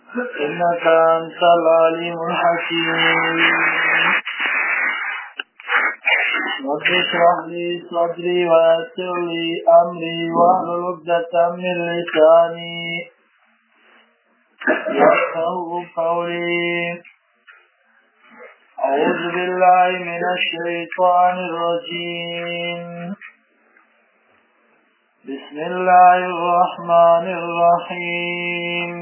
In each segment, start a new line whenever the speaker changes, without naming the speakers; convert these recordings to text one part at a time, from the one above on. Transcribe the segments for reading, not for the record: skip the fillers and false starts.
إنك أنت العليم الحكيم رب اشرح لي صدري ويسر لي أمري واحلل عقدة من لساني يفقهوا قولي أعوذ بالله من الشيطان الرجيم بسم الله الرحمن الرحيم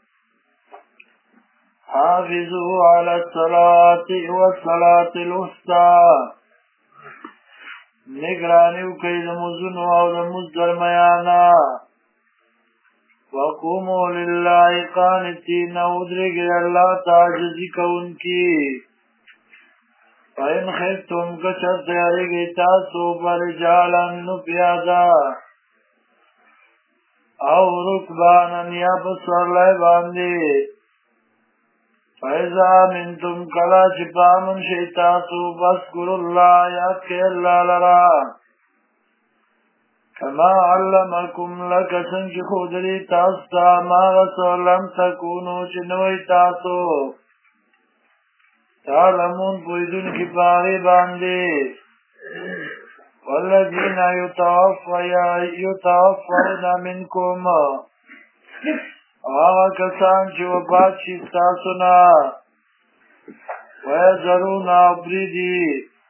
حافظوا على الصلاة والصلاة الوسطى نگرانیو کئی دموزن و دموز درمیانا وقوموا للہ قانتین ادرگ اللہ تعجزی کون کی فَإِنْ خِفْتُمْ کچر تیارگی تاسو فرجالا نپیادا او رکبانا یا بسور لائے باندے فَإِذَا مِنْتُمْ کلا چپامن شیطاسو فَاسْكُرُ اللَّهَ یاد کے اللہ لرا کما علمکم لکسن کی خودری تاستا ما غسو لم تکونو چنوی تاسو تعلمون پویدون کی پاغی باندے والذین یتوفون منکم آغا کسان چی وفات شستاسونا ویذرون ابریدی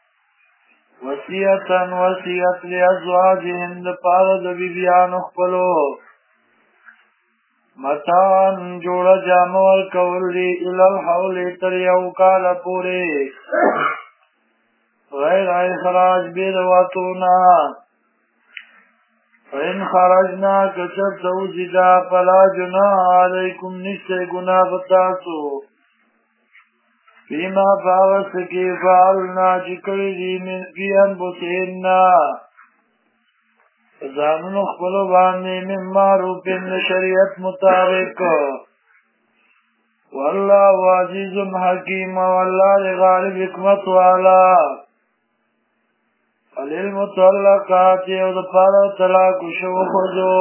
وصیت لازواجهم دپارد بیبیان اخپلو متان جوڑا جامور کولی الالحول تریو کال پوری غیر اخراج بیدواتونا فَإِنْ خَرَجْنَا كَچَرْ تَوْزِدَا فَلَا جُنَاحَ عَلَيْكُمْ نِشْتَ گناہ بتاسو فِيمَا فَاوَسْكِ فَعَلْنَا چِکڑی دی من فی انبسهننا زانون اخبرو باندے من معروف شریعت مطابق واللہ عزیز حکیم واللہ غالب حکمت والا فَلِلْمُطَلَّقَاتِ وَدَپَارَ طلاق شو خجو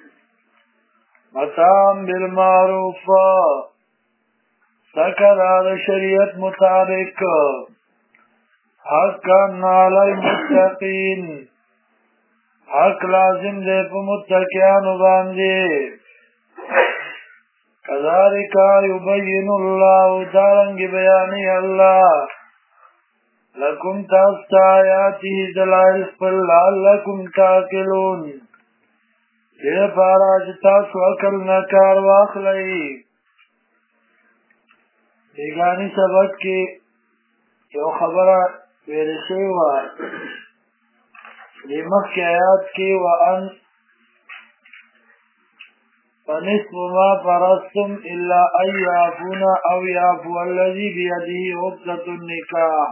متام بالمعروف سکر آد شریعت مطابق حقا علی المتقین حق لازم دے پا متقیان باندے کذالک یبین اللہ دارنگ بیانی اللہ لکم تاستا آیاتی دلائل پر لعلکم تاکلون دیر پارا جتاسو اکل نکار واخلئی بیگانی سبق کی یو خبرہ ویرشی و لیمخ کی آیات کی وَأَنْ فَنِسْبُ مَا فَرَسْتُمْ إِلَّا أَنْ يَعْفُونَ أَوْ يَعْفُوَ الَّذِي بِيَدِهِ عُقْدَةُ النِّكَاحِ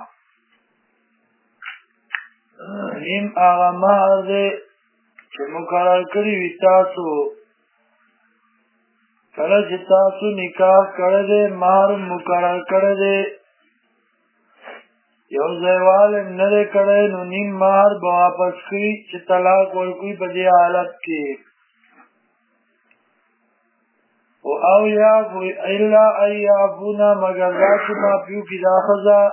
نیم آغا مہر دے چه مقرر کری وی تاسو کله چه تاسو نکاح کرده مہر مقرر کرده یو زیوال نده کرده نو نیم مہر بواپس کری چه طلاق ورکوی پا دی حالت کی او یعفو الا ای یعفونا مگر دا چه مافیو کی دا خزا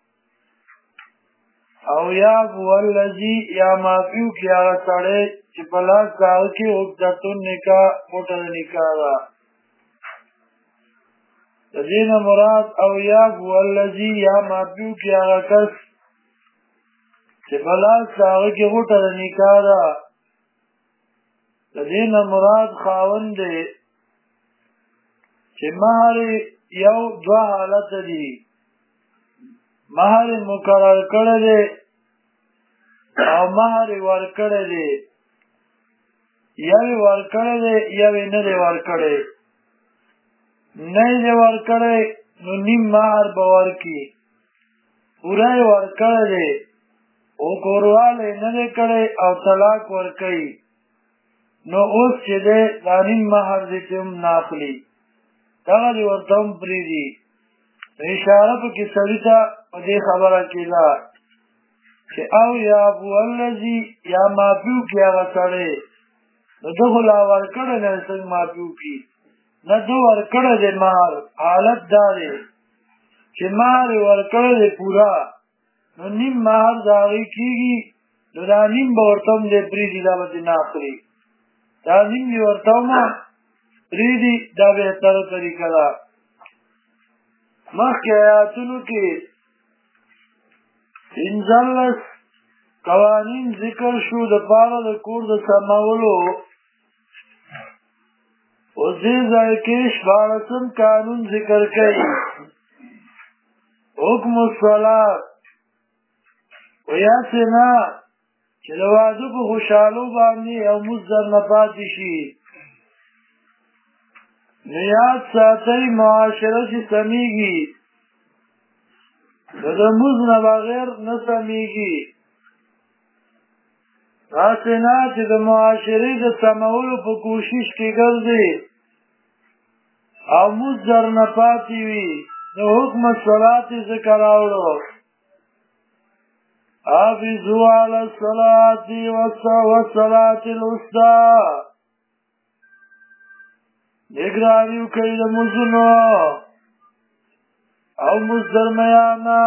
او یعفو اللذی یا مافیو کی آغا ساڑے چه پلاک داغ کی عقدتون نکاح موٹر نکاح دا دین مراد او یعفو اللذی یا مافیو کی آغا کس چه پلاک داغ کی موٹر نکاح دا دین مراد خاون دے چه مہر یو دو حالت دی مہر مقرر کرده او مہر ور کرده یوی ور کرده یوی نده ور کرده نده ور کرده نو نیم مہر باور کی پورای ور کرده او کورواله نده کرده او طلاق ور کئی نو اوس چه ده دانیم مہر دیتیم ناخلی داغا دی ورطم پریدی اشاره پا کی سریتا پا دی خبره کلا چه او یعفو اللذی یا مافیو کی آغا سڑے نو دخل آور کرده نرسنگ مافیو کی نه دو ورکړه دې مال حالت دا دی چې مال ورکړه دې پورا نو نیم مال دا غي کیږي نو دا نیم به ورته هم دې پریږدي دا به دې نه اخلي دا نیم یې ورته هم پریږدي دا بهتره طریقه ده مخکې آیاتونو کې پنځلس قوانین ذکر شو د پاره د کور د سمولو اوس دې ځای کې شپاړسم قانون ذکر کوي حکم الصلاة ویاسې نه چې د واده په خوشحالو باندې او مزد درنه پاتې شي نو یاد ساتئ معاشره چې سمیږي نو د مزد نه بغیر نه سمیږي هسې نه چې د معاشرې د سمولو په کوشش کې ګرځي او مزد درنه پاتې وي نو حکم الصلاة ذکر راوړو حافظوا علی الصلاة والصلاة الوسطى نگرانی وکړئ د مزدونو او مزد درمیانا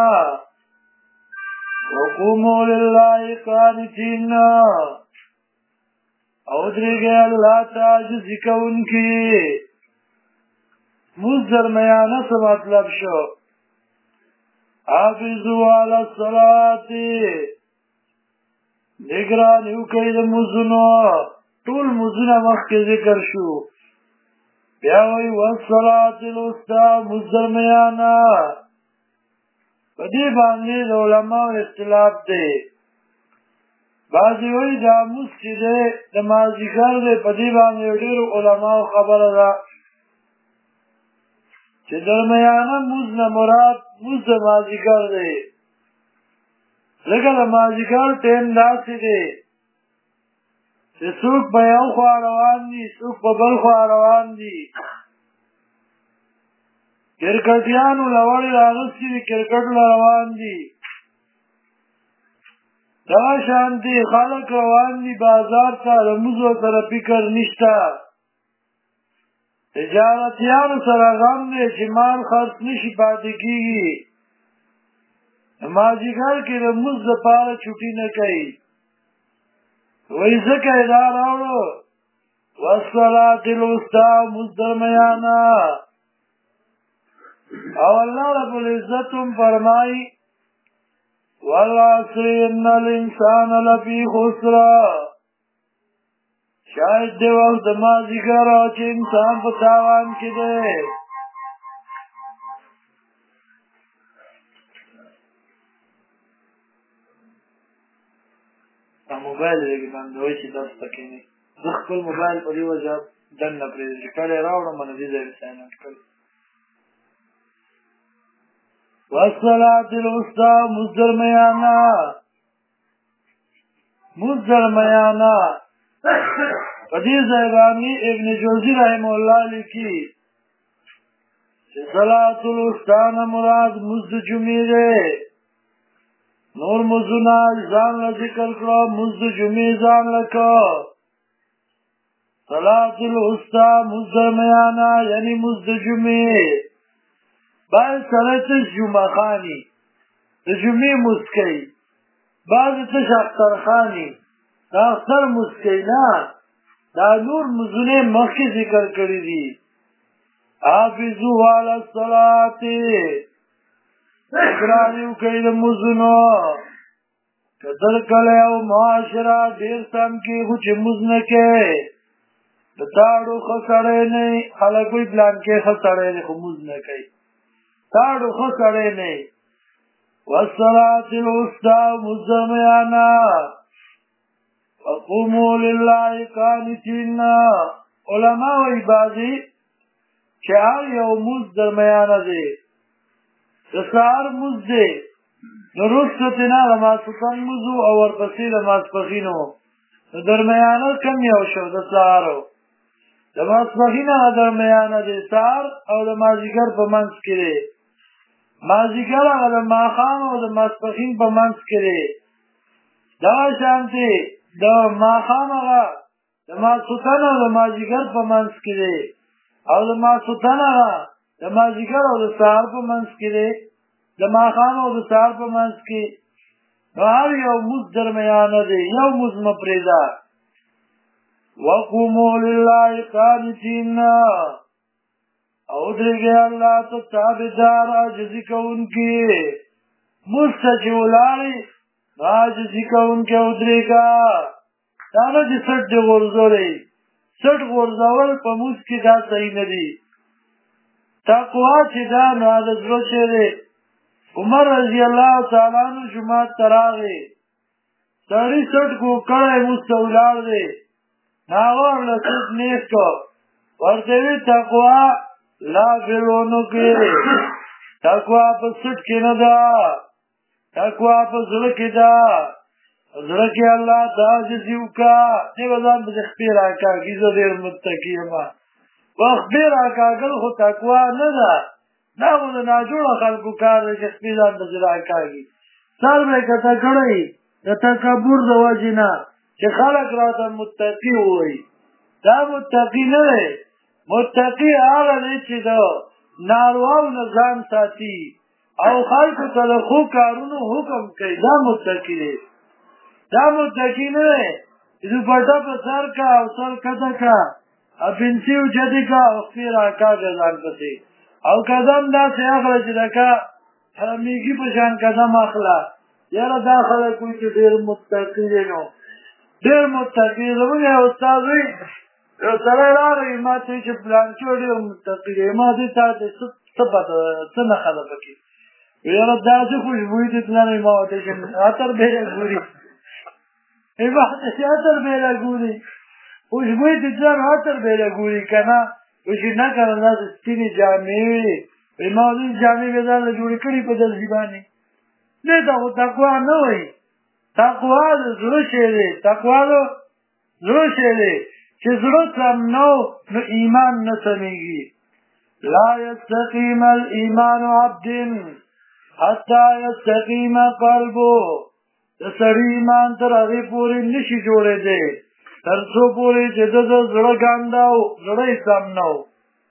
وقوموا لله قانتین او درېږئ الله ته عاجزي کوونکي مزد درمیانه څه مطلب شو حافظوا علی الصلاة نگرانی وکړئ د مزدونو ټول مزدونه مخکې ذکر شو بیا وایي والصلاة الوسطى مزد درمیانه په دې باندې د علماو اختلاف دی بعضې وایي دا مزد چې دی د مازدیګر دی په دې باندې ډېرو علماو خبره ده چې درمیانه مزد نه مراد مزد د مازدیګر دی لکه د مازدیګر ټیم داسې دی چې څوک په یو خوا روان دي څوک په بل خوا روان دي کرکټیانو لوړې راغستې دي کرکټ له روان دي دغه شانتې خلک روان دي بازار ته د مزو سره فکر نشته تجارتیانو سره غم دی چې مال خرڅ نشي پاتې کېږي مازدیګر کې د مزد دپاره چوټي نه کوي وایي ځکه یې دا راوړو والصلاة الوسطى مزد درمیانه او الله رب العزت هم فرمایي والعصر ان الانسان لفی خسر شاید دی وخت د مازدیګر چې انسان په تاوان کې دی موبایل لږ بندوي چې داسې پکې نه زه خپل موبایل په دې وجه دننه پرېږدم چې کله یې راوړم نو دې ځای مې ساینټ کړی والصلاة الوسطى مزد درمیانه مزد درمیانه په دې ځای باندې ابن جوزي رحمه الله لیکي چې صلاة الوسطى نه مراد مزد جمعې دی نور مزدونه ځان له ذکر کړه مزد جمعې ځان له کړه صلاة الوسطى مزد درمیانه یعنی مزد جمعې بعض سره تش جمعه خانی د جمعې مزد کوي بعض تش اختر خانی دا اختر مزد کوي نه دا نور مزدونه مخکې ذکر کړي دي حافظوا علی الصلاة اقراری وکړئ د مزدونو که دل کله یو معاشره ډېر سم کې خو چې مزد نه کوي د تاړو ښه سړی نه وي خلک وایي پلانکې ښه سړی دی خو مزد نه کوي تاړو ښه سړی نه وي والصلاة الوسطى مزد درمیانه وقوموا لله قانتین علما وایي بعضې چې هر یو مزد درمیانه دی د سهار مزد دی نو وروسته ترې نه د ماسپښین مزد او ورپسې د ماسپښین و نو درمیانه کم یو شو د سهارو د ماسپښین هغه درمیانه دی سهار او د مازدیګر په منځ کې دی مازدیګر هغه د ماښام او د ماسپښین په منځ کې دی دغه شانتې د ماښام هغه د ماسپښین او د مازدیګر په منځ کې دی او د ماسخوتن هغه د مازدیګر او د سهار په منځ کې دی د ماښام او د سهار په منځ کې نو هر یو مزد درمیانه دی یو مزد مه پرېږده وقوموا لله قانتین او درېږئ الله ته تابعدار عاجزي کوونکي مزد ته چې ولاړئ نو عاجزي کوونکي ودرېږه دا نه چې سټ دې غورځولی سټ غورځول په مزد کې دا صحیح نه دي تقوا چې دا نو د زړه شی دی عمر رضی الله تعالی عنہ جماعت ته راغی سړي سټ کړی مزد ته ولاړ دی هغه ورله سټ نیغ کړ ورته ویې تقوا لا فلونو کې تقوا په سټ کې نه ده تقوا په زړه کې ده زړه کې الله ته عاجزي وکړه دې به ځان پسې خپې راکاږي زه ډېر متقي یم په خپې راکاږل خو تقوا نه ده دا خو د ناجوړه خلکو کار دی چې خپې ځان پسې راکاږي سر به یې کته کړی د تکبر د وجې نه چې خلک راته متقي ووایي دا متقي نه دی متقي هغه دی چې د نارواو نه ځان ساتي او خلکو ته د ښو کارونو حکم کوي دا متقي دی دا متقي نه دی چې دوپټه په سر کا او سر کته کا او پنسي اوچتې کا او خپې راکاږه ځان پسې او قدم داسې اخله چې لکه میږي په شان قدم اخله یاره دا خلک وایي چې ډېر متقي دی نو ډېر متقي زموږ یو استاد وایي یو سړی راغی ما ته چې پلانچو ډېر متقي دی ما دې تا ته څه پته څه نښه ده پکې یاره داسې خوشبویي دې تللی ما ورته چې عطر بېله ګوري ما ته چې عطر بېله ګوري خوشبویي دې تللی عطر بېله ګوري که نه وشي نه که نه داسې سپینې جامې وي وایي ما دې جامې مې ځانله جوړې کړي په دلسي باندې دې ته خو تقوا نه وایي تقوا د زړه شی دی تقوا د زړه شی دی چې زړه سم نه نو ایمان نه سمېږي لا یستقیم الایمان عبد حتی یستقیم قلبه د سړي ایمان تر هغې پورې نشي جوړېدی تر څو پورې چې د زړه ګنده او زړه یې سم نه و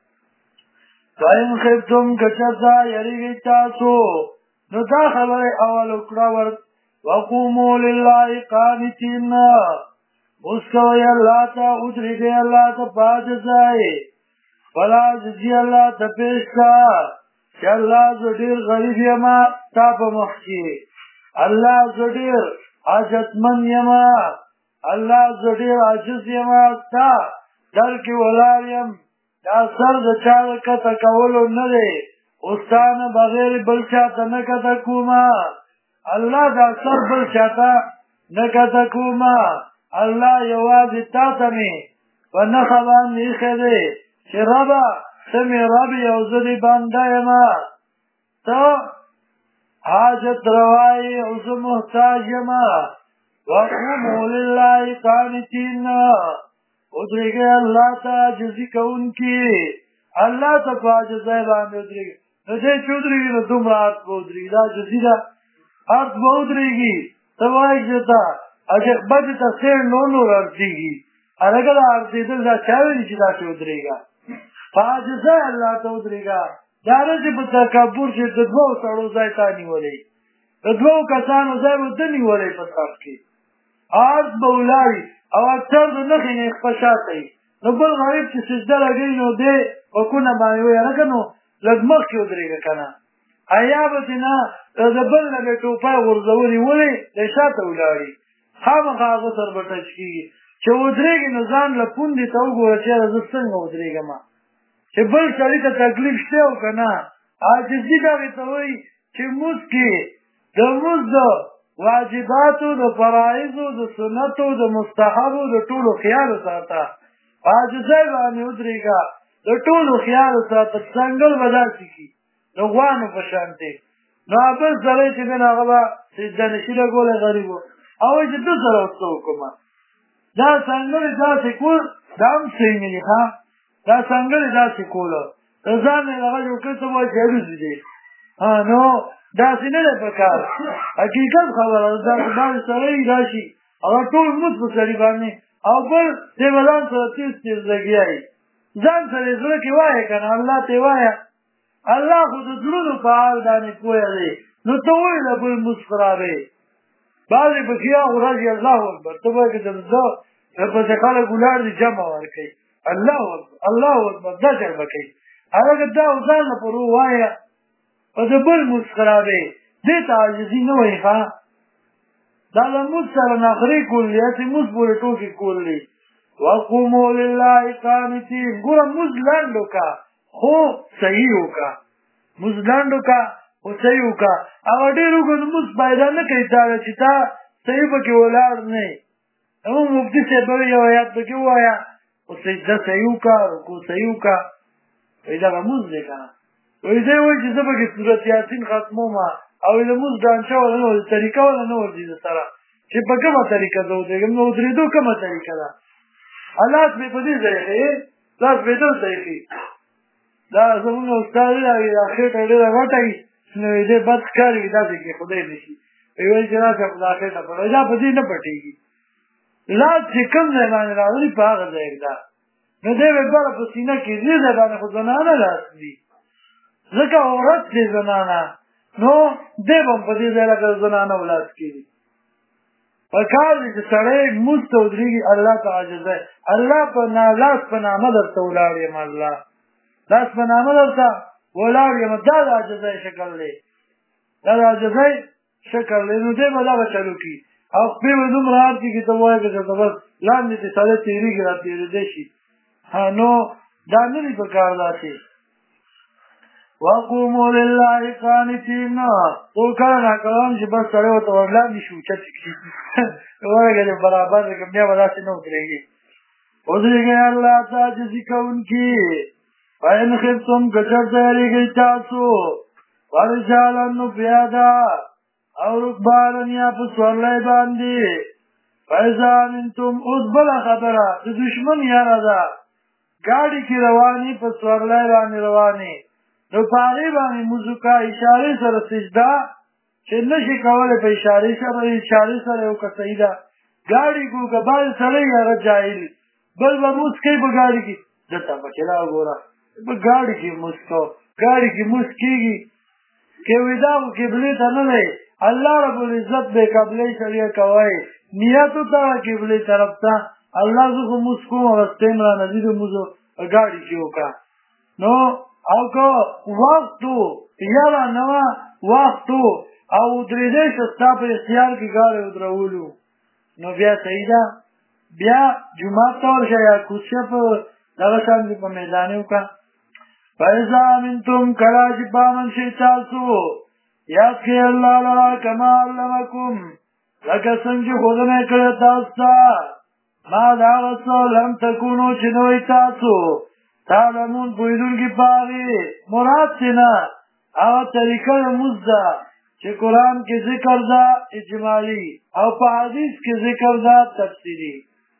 فإن خفتم که چېرته یېرېږئ تاسو نو دا خبره اول وکړه وقوموا لله قانتین اوس کوئ الله ته ودرېږئ الله ته په عاجزۍ خپله عاجزي الله ته پېښ کړه چې الله زه ډېر غریب یم ستا په مخ کې الله زه ډېر حاجتمند یم الله زه ډېر عاجز یم ستا در کې ولاړ یم دا سر د چا د کته کولو نه دی اوس تا نه بغیر بل چا ته نه کته کومه الله دا سر بل چاته نه کته کومه الله یوازې تا ته مې په نښه باندې ایښی دی چې ربه ته مې رب یې او زه دې بنده یم ته حاجت روا یې او زه محتاج یم وقوموا لله قانتین ودرېږئ الله ته عاجزي کوونکي الله ته په عاجزۍ باندې ودرېږئ نو دې چې ودرېږي نو دومره عرض به ودرېږي دا عاجزي ده عرض به ودرېږي ته وایي چې ته بدې ته سېړ نور عرضېږي هلکه دا عرضېدل دا چا ویلي چې داسې ودرېږه په عاجزۍ الله ته ودرېږه دا نه چې په تکبر چې د دوو سړو ځای تا نیولی د دوو کسانو ځای به ده نیولی په صف کې عرض به ولاړي او اکثر د نښې نه یې خپه شاته وي نو بل غریب چې سجده لګوي نو دی په کونه باندې وایي هلکه نو لږ مخکې ودرېږه که نه حیا به دې نه د بل نه به ټوپۍ غورځولي ولې دی شاته ولاړي خامخا هغه سر به ټچ کېږي چې ودرېږي نو ځان له پوندې ته وګوره چې یاره زه څنګه ودرېږم چې بل سړي ته تکلیف شته او که نه عاجزي دغې ته وایي چې مونځ کې د مونځ د واجباتو د فرایضو د سنتو د مستحبو د ټولو خیال ساته عاجزۍ باندې ودرېږه د ټولو خیال ساته څنګل به داسې کي د غوانو په شانتې نو بل سړی چې دی نو هغه به سجده نشي لګولی غریب و او وایي چې ده سره اوس څه وکړمه دا څنګلې داسې کول دا هم صحیح نه دي ښه دا څنګلې داسې کوله د ځان نه هغه جوړ کړي ته به وایي چې عروض دی نو داسې نه دی په کار حقیقت خبره ده داسې بعضې سړی راشي هغه ټول مونځ په سړي باندې او بل دی به ځان سره تېز تېز لګیا وي ځان سره زړه کې وایه که نه الله ته وایه الله خو د زړونو په حال باندې پوهه دی نو ته ولې د بل مونځ خرابوې بعضې پکې رضي الله اکبر ته به د ده پسې خلک ولاړ دي جمع ورکوي الله اکبر الله اکبر دا چل به کوي هغه دا ځان لپاره ووایه په د بل مونځ خرابوې دې ته عاجزي نه وایي ښه دا د مونځ سره نخرې کول دي هسې مونځ پورې ټوکې کول دي وقوموا لله قانتین ګوره مونځ لنډ وکړه خو صحیح وکړه مونځ لنډ وکړه خو صحیح وکړه هغه ډېر اوږد مونځ پیدا نه کوي تا چې تا صحیح پکې ولاړ نه یې زمونږ مفتي صاحب به یو آیات پکې ووایه خو سجده صحیح وکړه رکوع صحیح وکړه وایي دغه مونځ دی که نه وایي دی وایي چې زه پکې سورت یاسین ختموم او د مونځ ډانچه ولا نه ورځي طریقه ولا نه ورځي د سره چې په کومه طریقه زه ودرېږم نو ودرېدو کومه طریقه ده لاس مې په دې ځای ښیي لاس مې دلته ځای ښیي دا زمونږ استاد دی دا خېټه ډېره غټه وي نو دې بد ښکاري وي داسې کېښودی نه شي وایي چې راشه دا خېټه پټوي دا په دې نه پټېږي لاس چې کوم ځای باندې راغلي په هغه ځای ږده نو دی به ګوره په سینه کې دې ځای باندې خو زنانه لاس دي ځکه عورت دی زنانه نو دی به هم په دې ځای لکه زنانه ولاس کېږي پکار دی چې سړی مونځ ته ودرېږي الله ته عاجزی الله په لاس په نامه درته ولاړ یم الله لاس په نامه درته ولاړ یم دا د عاجزۍ شکل دی دا د عاجزۍ شکل دی نو دی به دغه چلو کړي او خپې به دومره هر کي ته وایې که درته بس لاندې چې سړی تېرېږي را تېرېدی شي نو دا نه دي په کار داسې وقوموا لله قانتین ټول کله ناکله هم چې بس سړی ورته ورلاندې شي اوچت کړي ورګه دې برابر دی که بیا به داسې نه ودرېږي ودرېږئ الله ته عاجزي کوونکي فإن خفتم کچرته یریږئ تاسو فرجالا نو پیاده او رکبانا یا په سورلی باندې فإذا امنتم اوس بله خبره د دشمن یاره ده ګاډي کې روانې په سورلی باندې روانې نو په هغې باندې موزوکه اشارې سره سجده چې نه شي کولی په اشارې سره یو که صحیح ده ګاډي کو که بعض سړی هغه جاهل بل به مونځ کوي په ګاډي کې دلته پکې را وګوره په ګاډي کې مونځ کوه ګاډي کې مونځ کېږي که وي دا خو قبلې ته نه دی الله رب العزت بې قبلې سړی کوی نیت وتړه قبلې طرف ته الله زه خو مونځ کوم رستې م رانه ځي د مونځو په ګاډي کې وکړه نو او که وخت و یاره نه وه وخت و او ودرېدی شه ستا په اختیار کې ګاډی ودرولو نو بیا صحیح ده بیا جومات ته ورشه یا کوڅه په دغه شان په میدانې وکړه فإذا امنتم کله چې په امن شئ تاسو یاد کړئ الله لره کما علمکم لکه څنګه چې ښودنه یې کړې تاسو ته ما د هغه څه لم تکونو چې نه وئ تاسو تعلمون پوهېدونکي په هغې مراد چې نه هغه طریقه د مونځ ده چې قرآن کې ذکر ده اجمالي او په حدیث کې ذکر ده تفصیلي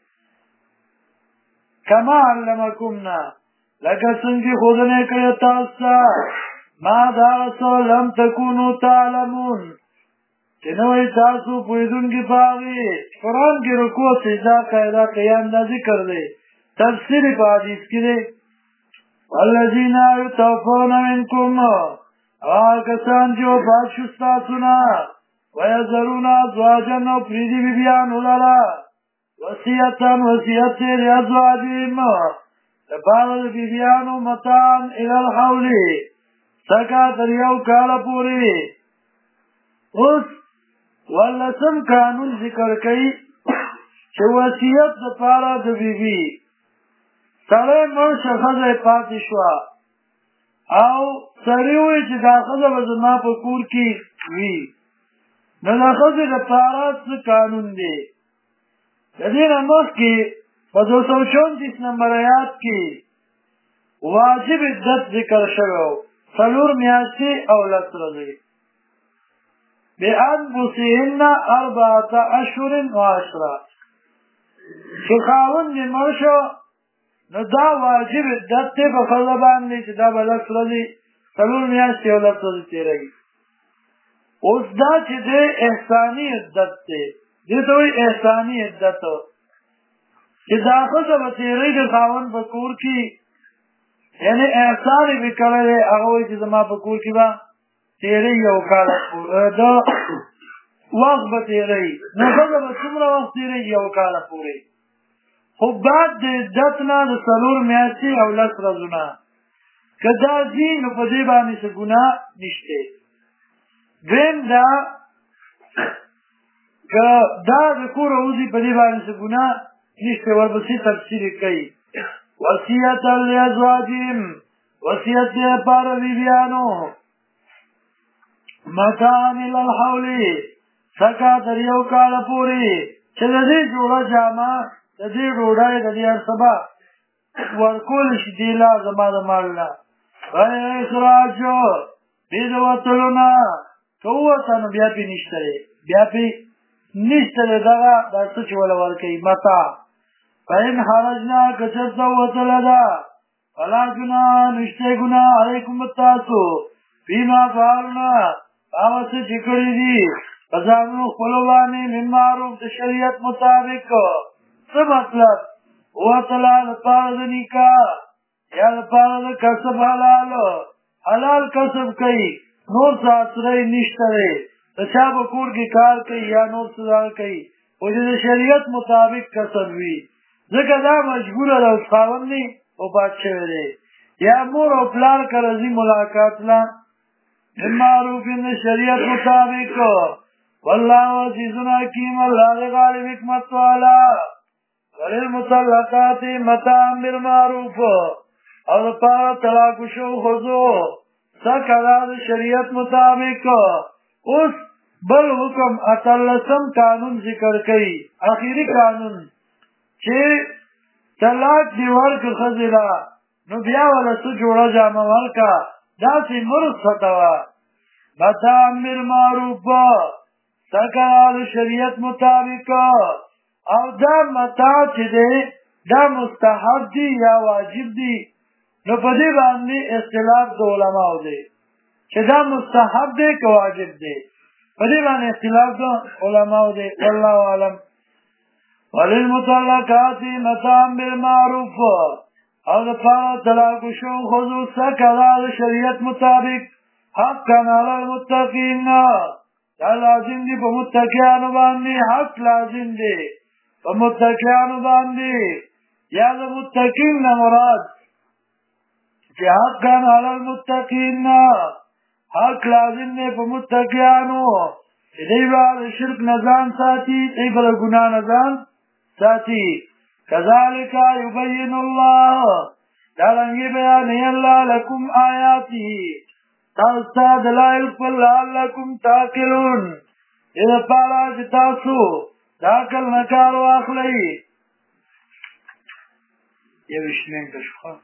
کما علمکم نه لکه څنګه چې ښودنه یې کړې تاسو ته ما د هغه څه لم تکونو تعلمون چې نه وئ تاسو پوهېدونکي په هغې قرآن کې رکوع سجده قاعده قیام دا ذکر دی تفصیل په حدیث کې دی والذین یتوفون منکم هغه کسان چې وفات شو ستاسو نه ویذرون ازواجا او پرېږدي بیبیانو لره وصیتا وصیت دی لازواجهم دپاره د بیبیانو متاعا الی الحول څکه تر یو کاله پورې اوس ولسم قانون ذکر کوي چې وصیت دپاره د بیبي سړی مړ شه ښځه یې پاتې شوه او سړي ووایي چې دا ښځه به زما په کور کې وي نو د ښځې دپاره څه قانون دی د دې نه مخکې په 234 نمبر آیات کې واجب عدت ذکر شوی 4 میاشتې او 10 ورځې بأنفسهن 4 اشهر وعشره چې خاوند یې مړ شو نو دا واجب عدت دی په ښځه باندې چې دا به 10 ورځې 4 میاشتې او 10 ورځې تېروي اوس دا چې دی احساني عدت دی دې ته وایي احساني عدت چې دا ښځه به تېروي د خاوند په کور کې یعنی احسان یې کړی هغه وایي چې زما په کور کې به تېرې یو کال د وخت به تېرې نو ښځه به څومره وخت تېرې یو کال پورې خو بعد د عدت نه د 4 میاشتې او 10 ورځونه که دا ځي نو په دې باندې څه ګناه نشته دویم دا که دا د کوره وځي په دې باندې څه ګناه نشته ورپسې تفسیر کوي وصیت لازواجهم وصیت دې پر بیبیانو متاعن الحول سکا تر یو کال پورې چې د دې جوړه جامه د دې ډوډۍ د دې سبا ورکول شي دی لازم د مال نه وای سراجو دې وتلونه کوته نو بیا پې نشته بیا پې نشته دغه د څه چې ولا ورکي متا فین خرجنا کچت وتلدا فلا جناح نشته ګناه علیکم تاسو فيما فعلنا هغه څه چې کړی دي ځانو خپلوانې من معروف د شریعت مطابق څه مطلب وتلا لپاره د نکاح یا لپاره د کسب حلال کسب کوي نور ساتري نشته د چا په کور کې کار کوي یا نور څه کوي او د شریعت مطابق کسب وي ځکه دا مجبوره ده خاوند نه او بادشاہ دی یا مور او پلار کرځي ملاقات لا معروف د شریعت مطابق والله عزیز حکیم الله غالب حکمت والا وللمطلقات متاع بالمعروف او پاره طلاق شو خذو سکه د شریعت مطابق اوس بل حکم اتلسم قانون ذکر کړي اخیری قانون چې طلاق دی ورک خزلا نو بیا ولا څه جوړه جامه ورکا دا چې مرد فتوا متاع بالمعروف سکه د شریعت مطابق او دا متاع چې دی دا مستحب دی یا واجب دی نو په دې باندې اختلاف د علماو دی چې دا مستحب دی که واجب دی په دې باندې اختلاف د علماو دی والله اعلم وللمطلقات متاع بالمعروف او د پاره طلاق شو خذو سکه د شریعت مطابق حقا علی المتقین دا لازم دی په متقیانو باندې حق لازم دی په متقیانو باندې یا د متقین نه مراد چې حقا علی المتقین حق لازم دی په متقیانو چې دی به شرک نزان ساتي دی به ګناه نزان ساتي كذلك يبين الله دارنګي بیان الله لكم آیاته تاسو دلائل پر لعلکم تاکلون اذا پارا چې تاسو داخل نکار واخلئ یوشنین کشخوا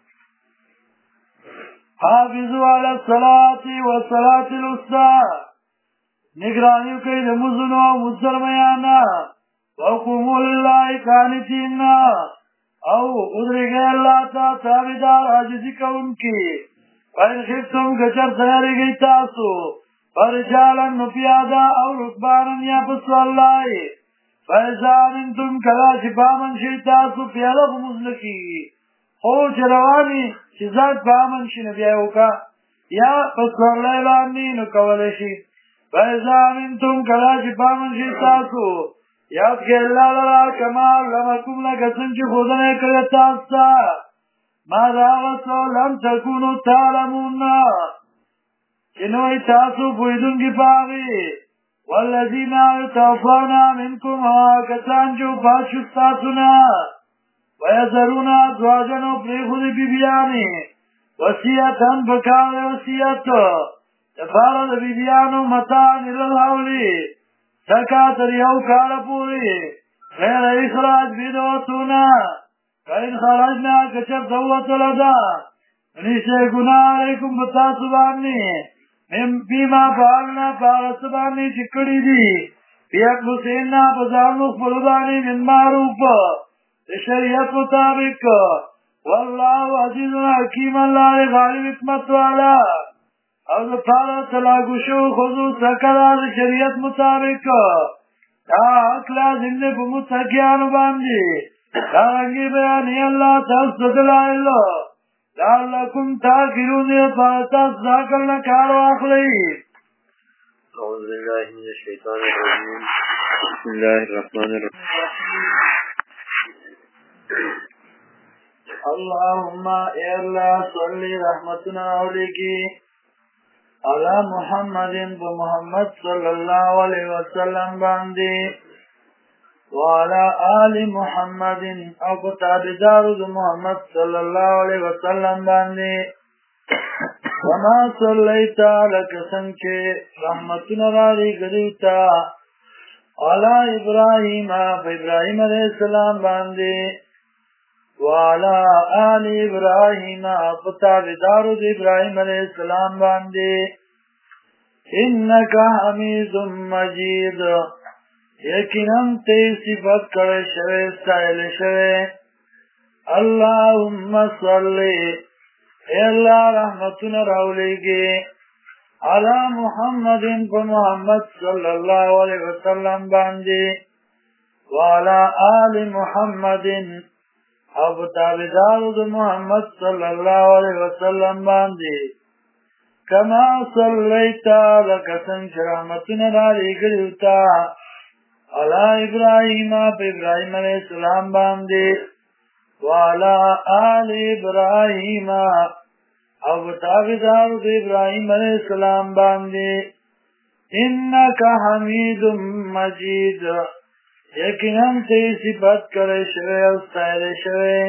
حافظوا على الصلاة والصلاة الوسطى نگرانیو کوي د مزونو او مسلمانانو وقوموا لله قانتين او ادرګه الله تعالی تابعدار عاجزی کوونکی وان خفتم گچر سیاریږي تاسو فرجالن پیادا او رکبانن یا پسوالای فزانتم کلا شبامن شي تاسو پیادا مزلکی خو چروانی چې ذات بامن شي نه بیاوکا یا پسوالای باندې نو کولای شي فزانتم کلا شبامن شي تاسو یاد کې الله لرا کمال لمکم لکه څنګه خدای کړی تاسو ما راغسو لم تکونو تعلمون چنوی تاسو پویدونگی پاگی والذین توفانا منکم کسان جو پاشستاسونا ویزرونا دواجنو پریخود بیبیانی وسیعتن بکار وسیعت تفارد بیبیانو متان الالحولی سکا تریو کار پوری غیر اخراج بیدوتونا فإن خرجنا كشف دوت لدا نيشه گناہ علیکم بتاسو باندې بما فعلنا فارس باندې چکړی دي بیا حسینا بازارو خپل باندې من معروف شریعت مطابق والله عزیز حکیم الله غالب حکمت والا او د پاره طلاق شو خذو سکرا شریعت مطابق دا حق لازم نه په متقیانو باندې دارنګي بیان الله تاسو دلایل لعلکم تاکلون فاتاس ذاکرنا کارو اخلی.
اعوذ باللہ من الشیطان الرجیم بسم اللہ الرحمن الرحیم.
اللهم اے اللہ صلی رحمتنا علیکی علی محمد محمد صلی اللہ علیہ وسلم باندی وعلى آل محمد او تابعدار محمد صلی اللہ علیہ وسلم باندی وما صلیت لك سنچے رحمتنا رالی گریتا علی ابراہیم ابراہیم علیہ السلام باندی وعلى آل ابراہیم فتابدار ابراہیم علیہ السلام باندی انکا حمید مجید یقیناً تی صفت کرے شوے استائل شوے. اللہم صلی اے اللہ رحمتنا راولے گے علی محمد محمد صلی اللہ علیہ وسلم باندی وعلى آل محمد اب تابدار محمد صلی اللہ علیہ وسلم باندی کما صلیتا لکسن شرامتنا رالی گریتا علی ابراہیم ابراہیم علیہ السلام باندی وعلی آل ابراہیم اب تابدار ابراہیم علیہ السلام باندی انکا حمید مجید یقیناً تی صفت کرے شوے استائل شوے.